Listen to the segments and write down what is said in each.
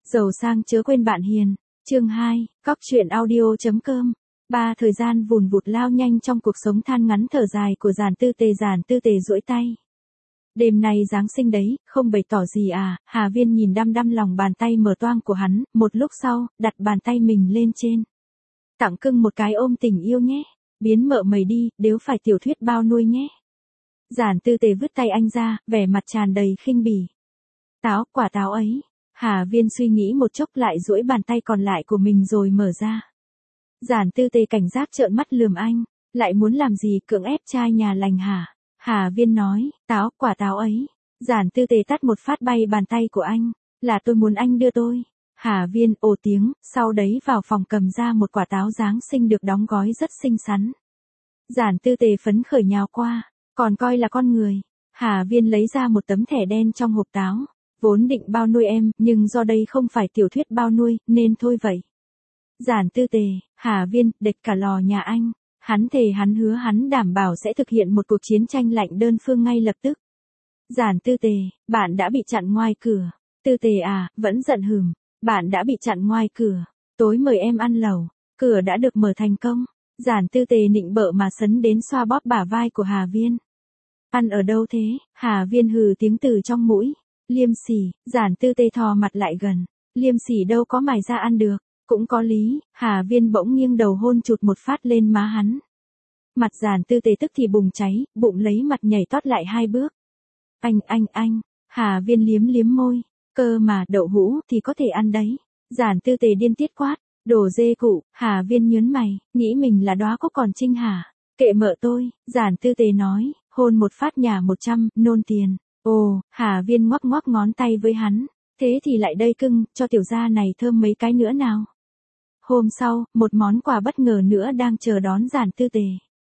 Giàu sang chớ quên bạn hiền. Chương 2, Cóc truyện audio.com. Thời gian vùn vụt lao nhanh trong cuộc sống than ngắn thở dài của Giản Tư Tề duỗi tay. Đêm nay Giáng sinh đấy, không bày tỏ gì à? Hà Viên nhìn đăm đăm lòng bàn tay mở toang của hắn, một lúc sau, đặt bàn tay mình lên trên. Tặng cưng một cái ôm tình yêu nhé. Biến mợ mày đi, nếu phải tiểu thuyết bao nuôi nhé. Giản Tư Tề vứt tay anh ra, vẻ mặt tràn đầy khinh bỉ. Quả táo ấy. Hà Viên suy nghĩ một chốc lại duỗi bàn tay còn lại của mình rồi mở ra. Giản Tư Tề cảnh giác trợn mắt lườm anh, lại muốn làm gì cưỡng ép trai nhà lành hả? Hà Viên nói, quả táo ấy. Giản Tư Tề tát một phát bay bàn tay của anh, là tôi muốn anh đưa tôi. Hà Viên ồ tiếng, sau đấy vào phòng cầm ra một quả táo Giáng sinh được đóng gói rất xinh xắn. Giản Tư Tề phấn khởi nhào qua, còn coi là con người. Hà Viên lấy ra một tấm thẻ đen trong hộp táo. Vốn định bao nuôi em, nhưng do đây không phải tiểu thuyết bao nuôi, nên thôi vậy. Giản Tư Tề, Hà Viên, đệt cả lò nhà anh. Hắn thề hắn hứa hắn đảm bảo sẽ thực hiện một cuộc chiến tranh lạnh đơn phương ngay lập tức. Giản Tư Tề, bạn đã bị chặn ngoài cửa. Tư Tề à, vẫn giận hừm. Bạn đã bị chặn ngoài cửa. Tối mời em ăn lẩu. Cửa đã được mở thành công. Giản Tư Tề nịnh bợ mà sấn đến xoa bóp bả vai của Hà Viên. Ăn ở đâu thế? Hà Viên hừ tiếng từ trong mũi. Liêm sỉ. Giản Tư Tề thò mặt lại gần. Liêm sỉ đâu có mài ra ăn được. Cũng có lý. Hà Viên bỗng nghiêng đầu hôn chụt một phát lên má hắn. Mặt Giản Tư Tề tức thì bùng cháy, bụng lấy mặt nhảy tót lại 2 bước. Anh. Hà Viên liếm môi. Cơ mà đậu hũ thì có thể ăn đấy. Giản Tư Tề điên tiết quát. Đồ dê cụ. Hà Viên nhớn mày, nghĩ mình là đóa cúc còn trinh hả? Kệ mợ tôi. Giản Tư Tề nói, hôn một phát nhà 100, nôn tiền. Ồ, Hà Viên ngoắc ngón tay với hắn. Thế thì lại đây cưng, cho tiểu gia này thơm mấy cái nữa nào. Hôm sau, một món quà bất ngờ nữa đang chờ đón Giản Tư Tề.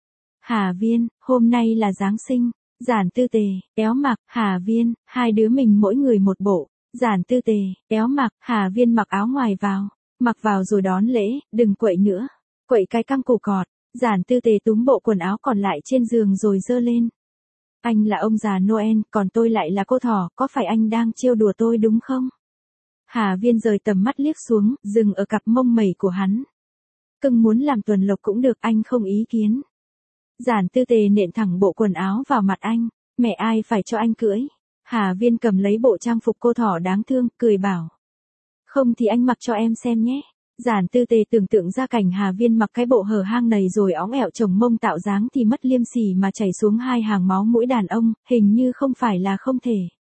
Hà Viên, hôm nay là Giáng sinh. Giản Tư Tề, éo mặc. Hà Viên, hai đứa mình mỗi người một bộ. Giản Tư Tề, éo mặc. Hà Viên mặc áo ngoài vào. Mặc vào rồi đón lễ, đừng quậy nữa. Quậy cái căng cổ cọt. Giản Tư Tề túm bộ quần áo còn lại trên giường rồi giơ lên. Anh là ông già Noel, còn tôi lại là cô thỏ, có phải anh đang trêu đùa tôi đúng không? Hà Viên rời tầm mắt liếc xuống, dừng ở cặp mông mẩy của hắn. Cưng muốn làm tuần lộc cũng được, anh không ý kiến. Giản Tư Tề nện thẳng bộ quần áo vào mặt anh, mẹ ai phải cho anh cưỡi. Hà Viên cầm lấy bộ trang phục cô thỏ đáng thương, cười bảo. Không thì anh mặc cho em xem nhé. Giản Tư Tề tưởng tượng ra cảnh Hà Viên mặc cái bộ hở hang này rồi óng ẹo chồng mông tạo dáng thì mất liêm sỉ mà chảy xuống 2 hàng máu mũi đàn ông, hình như không phải là không thể.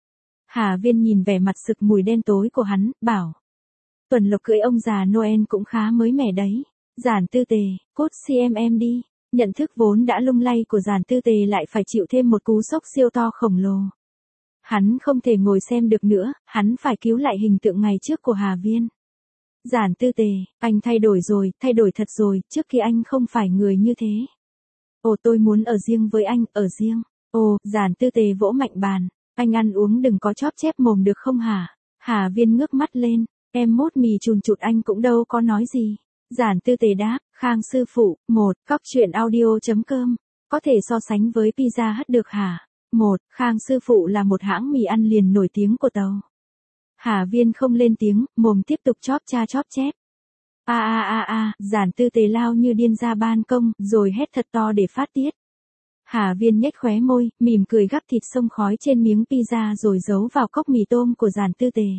Hà Viên nhìn vẻ mặt sực mùi đen tối của hắn, bảo. Tuần lộc cưỡi ông già Noel cũng khá mới mẻ đấy. Giản Tư Tề, cốt em đi. Nhận thức vốn đã lung lay của Giản Tư Tề lại phải chịu thêm một cú sốc siêu to khổng lồ. Hắn không thể ngồi xem được nữa, hắn phải cứu lại hình tượng ngày trước của Hà Viên. Giản Tư Tề, anh thay đổi rồi, thay đổi thật rồi, trước kia anh không phải người như thế. Ồ tôi muốn ở riêng với anh, ở riêng. Ồ, Giản Tư Tề vỗ mạnh bàn, anh ăn uống đừng có chóp chép mồm được không hả? Hà Viên ngước mắt lên, em mốt mì chùn chụt anh cũng đâu có nói gì. Giản Tư Tề đáp, Khang sư phụ, Cóc truyện audio.com, có thể so sánh với Pizza Hut được hả? Khang sư phụ là một hãng mì ăn liền nổi tiếng của Tàu. Hà Viên không lên tiếng, mồm tiếp tục chóp chép. Giản Tư Tề lao như điên ra ban công, rồi hét thật to để phát tiết. Hà Viên nhếch khóe môi, mỉm cười gắp thịt xông khói trên miếng pizza rồi giấu vào cốc mì tôm của Giản Tư Tề.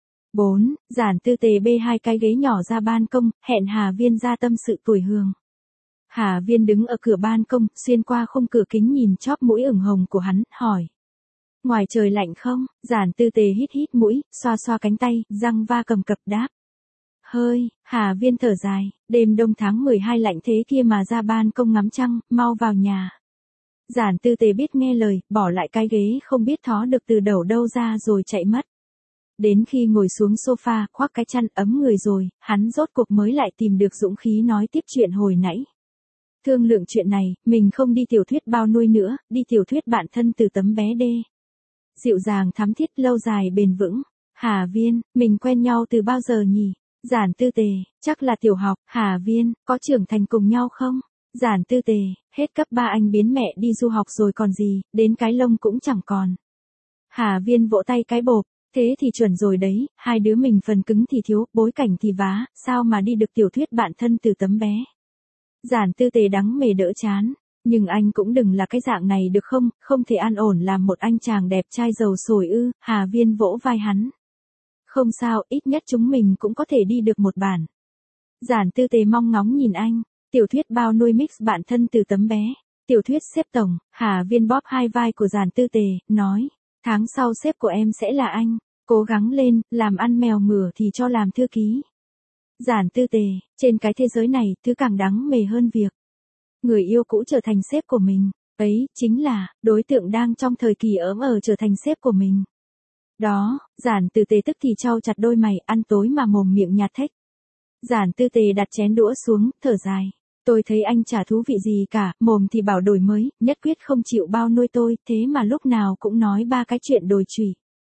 Giản Tư Tề bê 2 cái ghế nhỏ ra ban công, hẹn Hà Viên ra tâm sự tuổi hương. Hà Viên đứng ở cửa ban công, xuyên qua khung cửa kính nhìn chóp mũi ửng hồng của hắn, hỏi. Ngoài trời lạnh không? Giản Tư Tề hít mũi, xoa cánh tay, răng va cầm cập đáp. Hơi. Hà Viên thở dài, đêm đông tháng 12 lạnh thế kia mà ra ban công ngắm trăng, mau vào nhà. Giản Tư Tề biết nghe lời, bỏ lại cái ghế không biết thó được từ đầu đâu ra rồi chạy mất. Đến khi ngồi xuống sofa, khoác cái chăn ấm người rồi, hắn rốt cuộc mới lại tìm được dũng khí nói tiếp chuyện hồi nãy. Thương lượng chuyện này, mình không đi tiểu thuyết bao nuôi nữa, đi tiểu thuyết bạn thân từ tấm bé đê. Dịu dàng thắm thiết lâu dài bền vững. Hà Viên, mình quen nhau từ bao giờ nhỉ? Giản Tư Tề, chắc là tiểu học. Hà Viên, có trưởng thành cùng nhau không? Giản Tư Tề, hết cấp 3 anh biến mẹ đi du học rồi còn gì, đến cái lông cũng chẳng còn. Hà Viên vỗ tay cái bộp, Thế thì chuẩn rồi đấy, hai đứa mình phần cứng thì thiếu, bối cảnh thì vá, sao mà đi được tiểu thuyết bạn thân từ tấm bé. Giản Tư Tề đắng mề đỡ chán. Nhưng anh cũng đừng là cái dạng này được không, không thể an ổn làm một anh chàng đẹp trai giàu sổi ư, Hà Viên vỗ vai hắn. Không sao, ít nhất chúng mình cũng có thể đi được một bản. Giản Tư Tề mong ngóng nhìn anh, tiểu thuyết bao nuôi mix bạn thân từ tấm bé. Tiểu thuyết sếp tổng, Hà Viên bóp hai vai của Giản Tư Tề, nói, tháng sau sếp của em sẽ là anh, cố gắng lên, làm ăn mèo mửa thì cho làm thư ký. Giản Tư Tề, trên cái thế giới này, thứ càng đắng mề hơn việc người yêu cũ trở thành sếp của mình, ấy, chính là, đối tượng đang trong thời kỳ ỡm trở thành sếp của mình. Đó, Giản Tư Tề tức thì chau chặt đôi mày, ăn tối mà mồm miệng nhạt thếch. Giản Tư Tề đặt chén đũa xuống, thở dài. Tôi thấy anh chả thú vị gì cả, mồm thì bảo đổi mới, nhất quyết không chịu bao nuôi tôi, thế mà lúc nào cũng nói ba cái chuyện đồi trụy.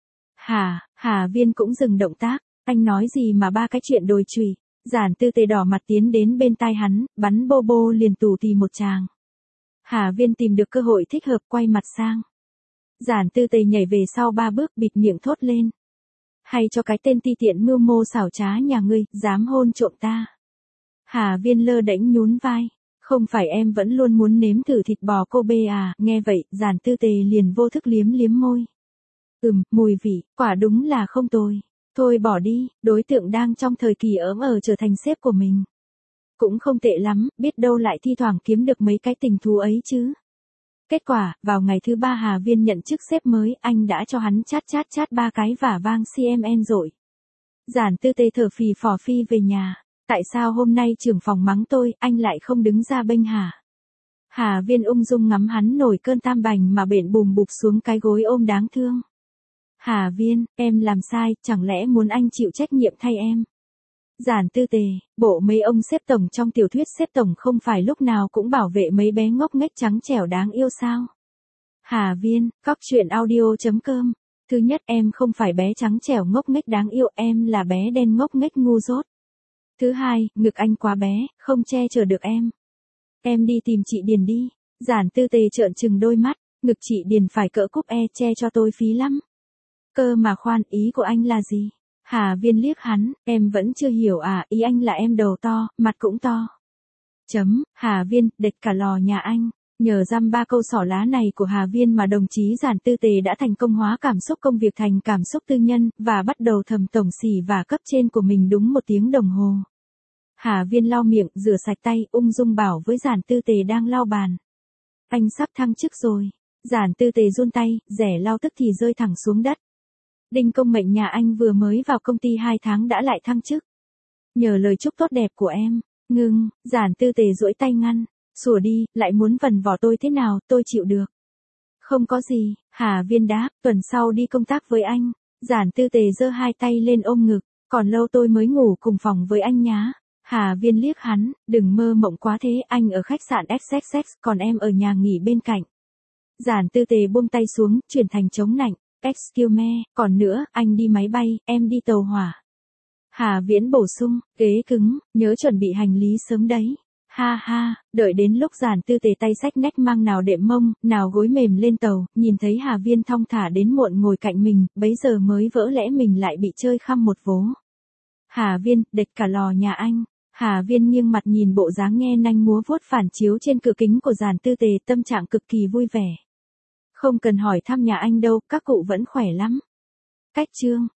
Hà Viên cũng dừng động tác, anh nói gì mà ba cái chuyện đồi trụy. Giản Tư Tề đỏ mặt tiến đến bên tai hắn, bắn bô bô liền tù tì một tràng. Hà Viên tìm được cơ hội thích hợp quay mặt sang. Giản Tư Tề nhảy về sau 3 bước bịt miệng thốt lên. Hay cho cái tên ti tiện mưu mô xảo trá nhà ngươi, dám hôn trộm ta. Hà Viên lơ đễnh nhún vai. Không phải em vẫn luôn muốn nếm thử thịt bò Kobe à, nghe vậy, Giản Tư Tề liền vô thức liếm liếm môi. Mùi vị, quả đúng là không tồi. Thôi bỏ đi, đối tượng đang trong thời kỳ ỡm trở thành sếp của mình. Cũng không tệ lắm, biết đâu lại thi thoảng kiếm được mấy cái tình thú ấy chứ. Kết quả, vào ngày thứ 3 Hà Viên nhận chức sếp mới, anh đã cho hắn chát 3 cái vả vang CMN rồi. Giản Tư Tề thở phì phò phi về nhà. Tại sao hôm nay trưởng phòng mắng tôi, anh lại không đứng ra bênh hả? Hà Viên ung dung ngắm hắn nổi cơn tam bành mà bện bùm bụp xuống cái gối ôm đáng thương. Hà Viên, em làm sai, chẳng lẽ muốn anh chịu trách nhiệm thay em? Giản Tư Tề, bộ mấy ông sếp tổng trong tiểu thuyết sếp tổng không phải lúc nào cũng bảo vệ mấy bé ngốc nghếch trắng trẻo đáng yêu sao? Hà Viên, cóc truyện audio.com. Thứ nhất, em không phải bé trắng trẻo ngốc nghếch đáng yêu, em là bé đen ngốc nghếch ngu dốt. Thứ hai, ngực anh quá bé, không che chở được em. Em đi tìm chị Điền đi. Giản Tư Tề trợn trừng đôi mắt, ngực chị Điền phải cỡ cúp che cho tôi phí lắm. Cơ mà khoan, ý của anh là gì? Hà Viên liếc hắn, em vẫn chưa hiểu à, ý anh là em đầu to, mặt cũng to. Hà Viên, đệt cả lò nhà anh. Nhờ dăm ba câu xỏ lá này của Hà Viên mà đồng chí Giản Tư Tề đã thành công hóa cảm xúc công việc thành cảm xúc tư nhân, và bắt đầu thầm tổng xỉ và cấp trên của mình đúng 1 tiếng đồng hồ. Hà Viên lau miệng, rửa sạch tay, ung dung bảo với Giản Tư Tề đang lau bàn. Anh sắp thăng chức rồi. Giản Tư Tề run tay, rẻ lau tức thì rơi thẳng xuống đất. Đinh công mệnh nhà anh vừa mới vào công ty 2 tháng đã lại thăng chức. Nhờ lời chúc tốt đẹp của em. Ngưng, Giản Tư Tề duỗi tay ngăn. Sủa đi, lại muốn vần vỏ tôi thế nào, tôi chịu được. Không có gì, Hà Viên đáp, tuần sau đi công tác với anh. Giản Tư Tề giơ hai tay lên ôm ngực, còn lâu tôi mới ngủ cùng phòng với anh nhá. Hà Viên liếc hắn, đừng mơ mộng quá thế, anh ở khách sạn XXX, còn em ở nhà nghỉ bên cạnh. Giản Tư Tề buông tay xuống, chuyển thành chống nạnh. Excuse me, còn nữa, anh đi máy bay, em đi tàu hỏa. Hà Viễn bổ sung, ghế cứng, nhớ chuẩn bị hành lý sớm đấy. Ha ha, đợi đến lúc Giản Tư Tề tay xách nách mang nào đệm mông, nào gối mềm lên tàu, nhìn thấy Hà Viên thong thả đến muộn ngồi cạnh mình, bấy giờ mới vỡ lẽ mình lại bị chơi khăm một vố. Hà Viên, đệt cả lò nhà anh. Hà Viên nghiêng mặt nhìn bộ dáng nghe nanh múa vuốt phản chiếu trên cửa kính của Giản Tư Tề, tâm trạng cực kỳ vui vẻ. Không cần hỏi thăm nhà anh đâu, các cụ vẫn khỏe lắm. Cách chương